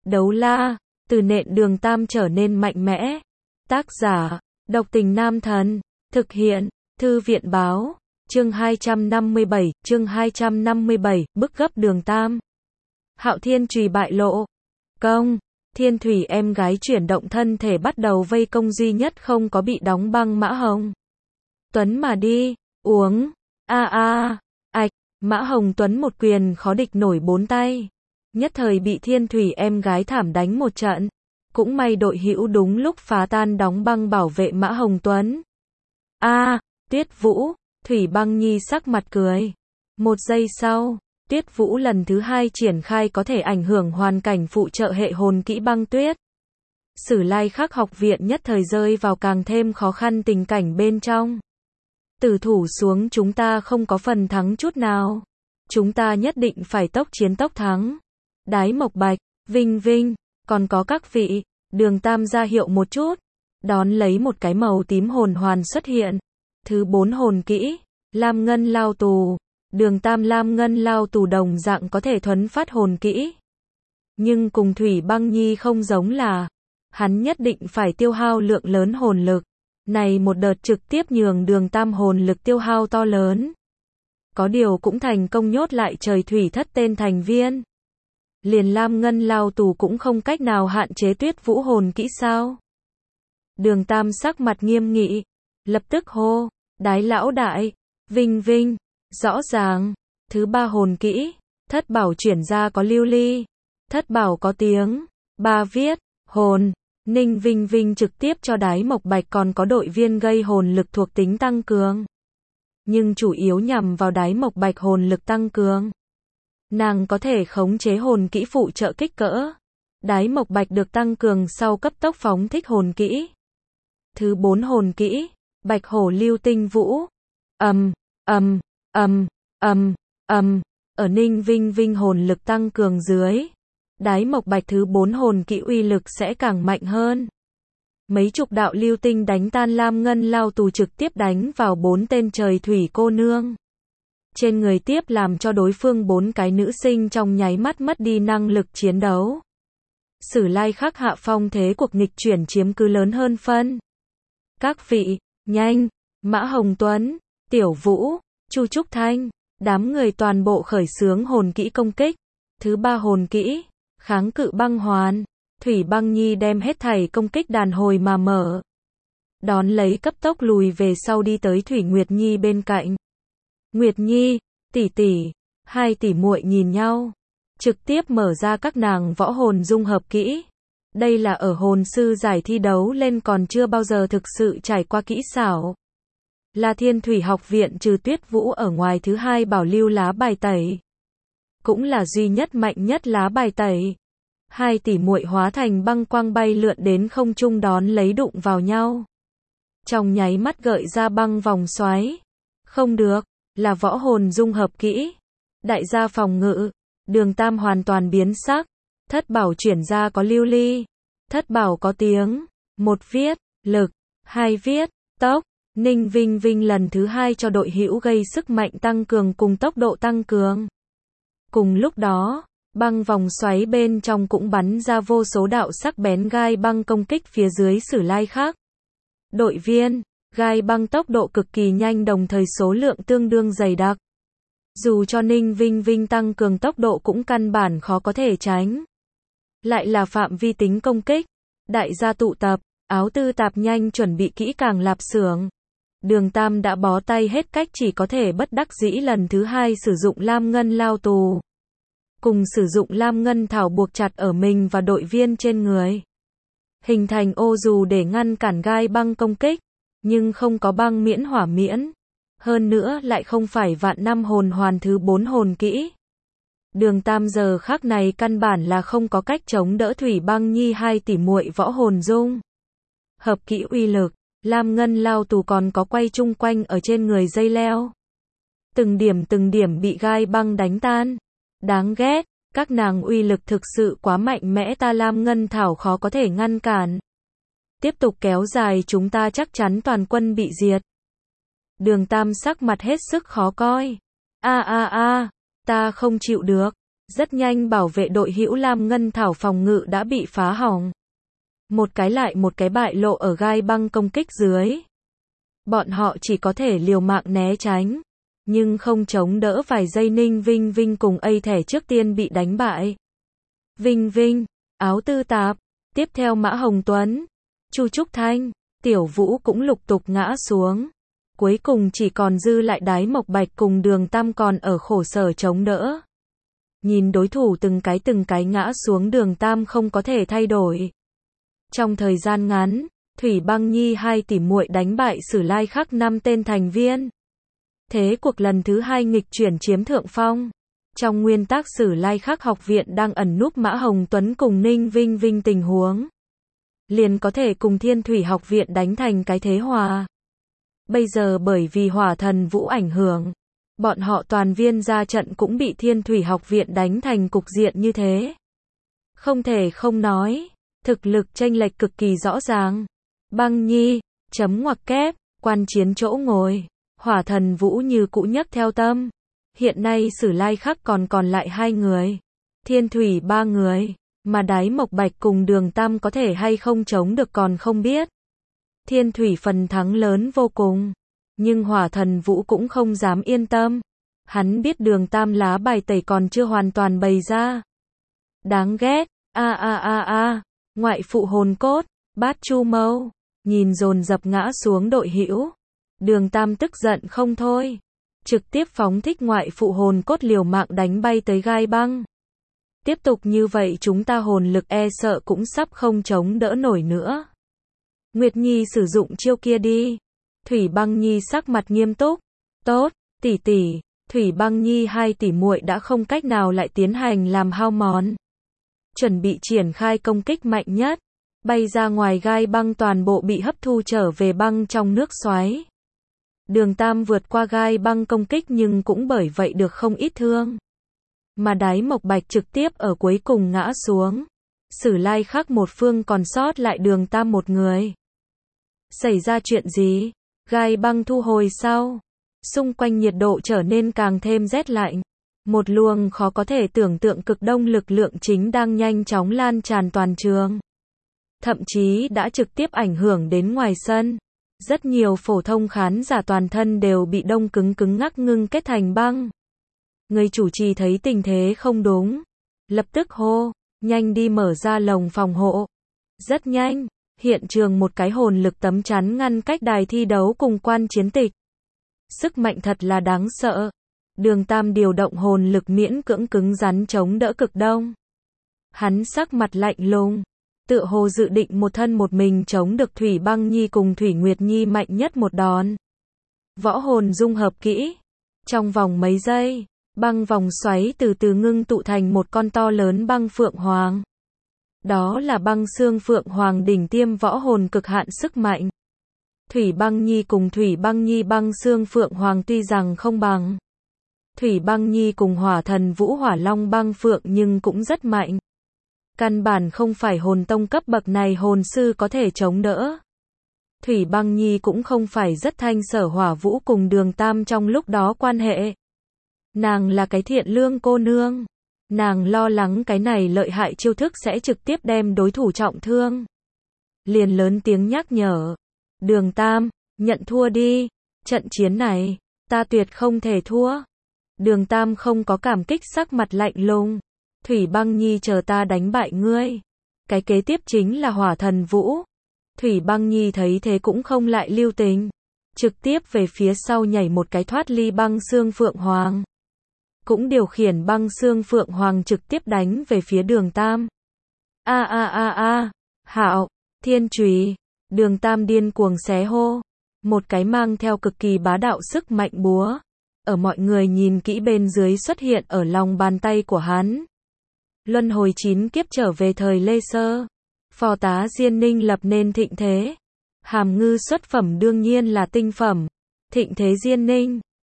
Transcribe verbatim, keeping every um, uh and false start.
Đấu la, từ nện Đường Tam trở nên mạnh mẽ. Tác giả, Độc Tình Nam Thần. Thực hiện, Thư viện báo. Chương hai trăm năm mươi bảy, chương hai trăm năm mươi bảy, bức gấp Đường Tam. Hạo Thiên Chùy bại lộ. Công, Thiên Thủy em gái chuyển động thân thể bắt đầu vây công duy nhất không có bị đóng băng Mã Hồng Tuấn mà đi, uống, a a, ạch, Mã Hồng Tuấn một quyền khó địch nổi bốn tay. Nhất thời bị Thiên Thủy em gái thảm đánh một trận. Cũng may đội hữu đúng lúc phá tan đóng băng bảo vệ Mã Hồng Tuấn. A, Tuyết Vũ, Thủy Băng Nhi sắc mặt cười. Một giây sau, Tuyết Vũ lần thứ hai triển khai có thể ảnh hưởng hoàn cảnh phụ trợ hệ hồn kỹ băng tuyết. Sử Lai Khắc học viện nhất thời rơi vào càng thêm khó khăn tình cảnh bên trong. Tử thủ xuống chúng ta không có phần thắng chút nào. Chúng ta nhất định phải tốc chiến tốc thắng. Đái Mộc Bạch, Vinh Vinh, còn có các vị, Đường Tam ra hiệu một chút. Đón lấy một cái màu tím hồn hoàn xuất hiện. Thứ bốn hồn kỹ, Lam Ngân Lao Tù. Đường Tam Lam Ngân Lao Tù đồng dạng có thể thuấn phát hồn kỹ. Nhưng cùng Thủy Băng Nhi không giống là, hắn nhất định phải tiêu hao lượng lớn hồn lực. Này một đợt trực tiếp nhường Đường Tam hồn lực tiêu hao to lớn. Có điều cũng thành công nhốt lại trời thủy thất tên thành viên. Liền Lam Ngân Lao Tù cũng không cách nào hạn chế Tuyết Vũ hồn kỹ sao? Đường Tam sắc mặt nghiêm nghị, lập tức hô, Đái lão đại, Vinh Vinh, rõ ràng, thứ ba hồn kỹ, Thất Bảo chuyển ra có lưu ly, Thất Bảo có tiếng, ba viết, hồn, Ninh Vinh Vinh trực tiếp cho Đái Mộc Bạch còn có đội viên gây hồn lực thuộc tính tăng cường. Nhưng chủ yếu nhằm vào Đái Mộc Bạch hồn lực tăng cường. Nàng có thể khống chế hồn kỹ phụ trợ kích cỡ. Đái Mộc Bạch được tăng cường sau cấp tốc phóng thích hồn kỹ. Thứ bốn hồn kỹ, Bạch Hổ Lưu Tinh Vũ. Ầm, ầm, ầm, ầm, ầm, ở Ninh Vinh Vinh hồn lực tăng cường dưới, Đái Mộc Bạch thứ bốn hồn kỹ uy lực sẽ càng mạnh hơn. Mấy chục đạo lưu tinh đánh tan Lam Ngân Lao Tù trực tiếp đánh vào bốn tên trời thủy cô nương. Trên người tiếp làm cho đối phương bốn cái nữ sinh trong nháy mắt mất đi năng lực chiến đấu. Sử Lai Khắc hạ phong thế cuộc nghịch chuyển chiếm cứ lớn hơn phân. Các vị, nhanh, Mã Hồng Tuấn, Tiểu Vũ, Chu Trúc Thanh, đám người toàn bộ khởi xướng hồn kỹ công kích. Thứ ba hồn kỹ, kháng cự băng hoàn, Thủy Băng Nhi đem hết thảy công kích đàn hồi mà mở. Đón lấy cấp tốc lùi về sau đi tới Thủy Nguyệt Nhi bên cạnh. Nguyệt Nhi, tỷ tỷ, hai tỷ muội nhìn nhau, trực tiếp mở ra các nàng võ hồn dung hợp kỹ. Đây là ở hồn sư giải thi đấu lên còn chưa bao giờ thực sự trải qua kỹ xảo. Là Thiên Thủy học viện trừ Tuyết Vũ ở ngoài thứ hai bảo lưu lá bài tẩy. Cũng là duy nhất mạnh nhất lá bài tẩy. Hai tỷ muội hóa thành băng quang bay lượn đến không trung đón lấy đụng vào nhau. Trong nháy mắt gợi ra băng vòng xoáy. Không được, là võ hồn dung hợp kỹ. Đại gia phòng ngự, Đường Tam hoàn toàn biến sắc. Thất Bảo chuyển ra có lưu ly, Thất Bảo có tiếng, một viết, lực, hai viết, tốc. Ninh Vinh Vinh lần thứ hai cho đội hữu gây sức mạnh tăng cường cùng tốc độ tăng cường. Cùng lúc đó, băng vòng xoáy bên trong cũng bắn ra vô số đạo sắc bén gai băng công kích phía dưới Sử Lai Khắc. Đội viên, gai băng tốc độ cực kỳ nhanh đồng thời số lượng tương đương dày đặc. Dù cho Ninh Vinh Vinh tăng cường tốc độ cũng căn bản khó có thể tránh. Lại là phạm vi tính công kích. Đại gia tụ tập, áo tư tạp nhanh chuẩn bị kỹ càng lạp xưởng. Đường Tam đã bó tay hết cách chỉ có thể bất đắc dĩ lần thứ hai sử dụng Lam Ngân Lao Tù. Cùng sử dụng Lam Ngân Thảo buộc chặt ở mình và đội viên trên người. Hình thành ô dù để ngăn cản gai băng công kích. Nhưng không có băng miễn hỏa miễn. Hơn nữa lại không phải vạn năm hồn hoàn thứ bốn hồn kỹ. Đường Tam giờ khắc này căn bản là không có cách chống đỡ Thủy Băng Nhi hai tỷ muội võ hồn dung. Hợp kỹ uy lực, Lam Ngân Lao Tù còn có quay chung quanh ở trên người dây leo. Từng điểm từng điểm bị gai băng đánh tan. Đáng ghét, các nàng uy lực thực sự quá mạnh mẽ ta Lam Ngân Thảo khó có thể ngăn cản. Tiếp tục kéo dài chúng ta chắc chắn toàn quân bị diệt. Đường Tam sắc mặt hết sức khó coi. A a a, ta không chịu được. Rất nhanh bảo vệ đội Hữu Lam Ngân Thảo phòng ngự đã bị phá hỏng. Một cái lại một cái bại lộ ở gai băng công kích dưới. Bọn họ chỉ có thể liều mạng né tránh, nhưng không chống đỡ vài giây Ninh Vinh Vinh cùng A Thẻ trước tiên bị đánh bại. Vinh Vinh, Áo Tư Tạp, tiếp theo Mã Hồng Tuấn, Chu Trúc Thanh, Tiểu Vũ cũng lục tục ngã xuống. Cuối cùng chỉ còn dư lại Đái Mộc Bạch cùng Đường Tam còn ở khổ sở chống đỡ. Nhìn đối thủ từng cái từng cái ngã xuống, Đường Tam không có thể thay đổi. Trong thời gian ngắn, Thủy Băng Nhi hai tỷ muội đánh bại Sử Lai Khắc năm tên thành viên. Thế cuộc lần thứ hai nghịch chuyển chiếm thượng phong. Trong nguyên tắc Sử Lai Khắc học viện đang ẩn núp Mã Hồng Tuấn cùng Ninh Vinh Vinh tình huống, liền có thể cùng Thiên Thủy học viện đánh thành cái thế hòa. Bây giờ bởi vì Hỏa Thần Vũ ảnh hưởng, bọn họ toàn viên ra trận cũng bị Thiên Thủy học viện đánh thành cục diện như thế. Không thể không nói, thực lực chênh lệch cực kỳ rõ ràng. Băng Nhi, chấm ngoặc kép, quan chiến chỗ ngồi, Hỏa Thần Vũ như cũ nhấc theo tâm. Hiện nay Sử Lai Khắc còn còn lại hai người, Thiên Thủy ba người, mà Đái Mộc Bạch cùng Đường Tam có thể hay không chống được còn không biết. Thiên Thủy phần thắng lớn vô cùng, nhưng Hỏa Thần Vũ cũng không dám yên tâm. Hắn biết Đường Tam lá bài tẩy còn chưa hoàn toàn bày ra. Đáng ghét, a a a a, ngoại phụ hồn cốt, Bát Chu Mâu, nhìn dồn dập ngã xuống đội hữu. Đường Tam tức giận không thôi, trực tiếp phóng thích ngoại phụ hồn cốt liều mạng đánh bay tới gai băng. Tiếp tục như vậy chúng ta hồn lực e sợ cũng sắp không chống đỡ nổi nữa. Nguyệt Nhi sử dụng chiêu kia đi. Thủy Băng Nhi sắc mặt nghiêm túc. Tốt, tỷ tỷ. Thủy Băng Nhi hai tỷ muội đã không cách nào lại tiến hành làm hao mòn. Chuẩn bị triển khai công kích mạnh nhất. Bay ra ngoài gai băng toàn bộ bị hấp thu trở về băng trong nước xoáy. Đường Tam vượt qua gai băng công kích nhưng cũng bởi vậy được không ít thương. Mà Đái Mộc Bạch trực tiếp ở cuối cùng ngã xuống. Sử Lai Khắc một phương còn sót lại Đường Tam một người. Xảy ra chuyện gì? Gai băng thu hồi sau. Xung quanh nhiệt độ trở nên càng thêm rét lạnh. Một luồng khó có thể tưởng tượng cực đông lực lượng chính đang nhanh chóng lan tràn toàn trường. Thậm chí đã trực tiếp ảnh hưởng đến ngoài sân. Rất nhiều phổ thông khán giả toàn thân đều bị đông cứng cứng ngắc ngưng kết thành băng. Người chủ trì thấy tình thế không đúng, lập tức hô, nhanh đi mở ra lồng phòng hộ. Rất nhanh, hiện trường một cái hồn lực tấm chắn ngăn cách đài thi đấu cùng quan chiến tịch. Sức mạnh thật là đáng sợ. Đường Tam điều động hồn lực miễn cưỡng cứng rắn chống đỡ cực đông. Hắn sắc mặt lạnh lùng, tựa hồ dự định một thân một mình chống được Thủy Băng Nhi cùng Thủy Nguyệt Nhi mạnh nhất một đòn. Võ hồn dung hợp kỹ. Trong vòng mấy giây, băng vòng xoáy từ từ ngưng tụ thành một con to lớn băng phượng hoàng. Đó là băng xương phượng hoàng đỉnh tiêm võ hồn cực hạn sức mạnh. Thủy Băng Nhi cùng Thủy Băng Nhi băng xương phượng hoàng tuy rằng không bằng Thủy Băng Nhi cùng Hỏa Thần Vũ Hỏa Long băng phượng nhưng cũng rất mạnh. Căn bản không phải hồn tông cấp bậc này hồn sư có thể chống đỡ. Thủy Băng Nhi cũng không phải rất thanh sở Hỏa Vũ cùng Đường Tam trong lúc đó quan hệ. Nàng là cái thiện lương cô nương. Nàng lo lắng cái này lợi hại chiêu thức sẽ trực tiếp đem đối thủ trọng thương. Liền lớn tiếng nhắc nhở. Đường Tam, nhận thua đi. Trận chiến này, ta tuyệt không thể thua. Đường Tam không có cảm kích, sắc mặt lạnh lùng. Thủy Băng Nhi chờ ta đánh bại ngươi. Cái kế tiếp chính là Hỏa Thần Vũ. Thủy Băng Nhi thấy thế cũng không lại lưu tình. Trực tiếp về phía sau nhảy một cái thoát ly băng xương phượng hoàng. Cũng điều khiển băng xương phượng hoàng trực tiếp đánh về phía Đường Tam. A a a a, hạo, thiên chùy. Đường Tam điên cuồng xé hô. Một cái mang theo cực kỳ bá đạo sức mạnh búa. Ở mọi người nhìn kỹ bên dưới xuất hiện ở lòng bàn tay của hắn. Luân hồi chín kiếp trở về thời Lê Sơ. Phò tá Diên Ninh lập nên thịnh thế. Hàm ngư xuất phẩm đương nhiên là tinh phẩm. Thịnh thế Diên Ninh.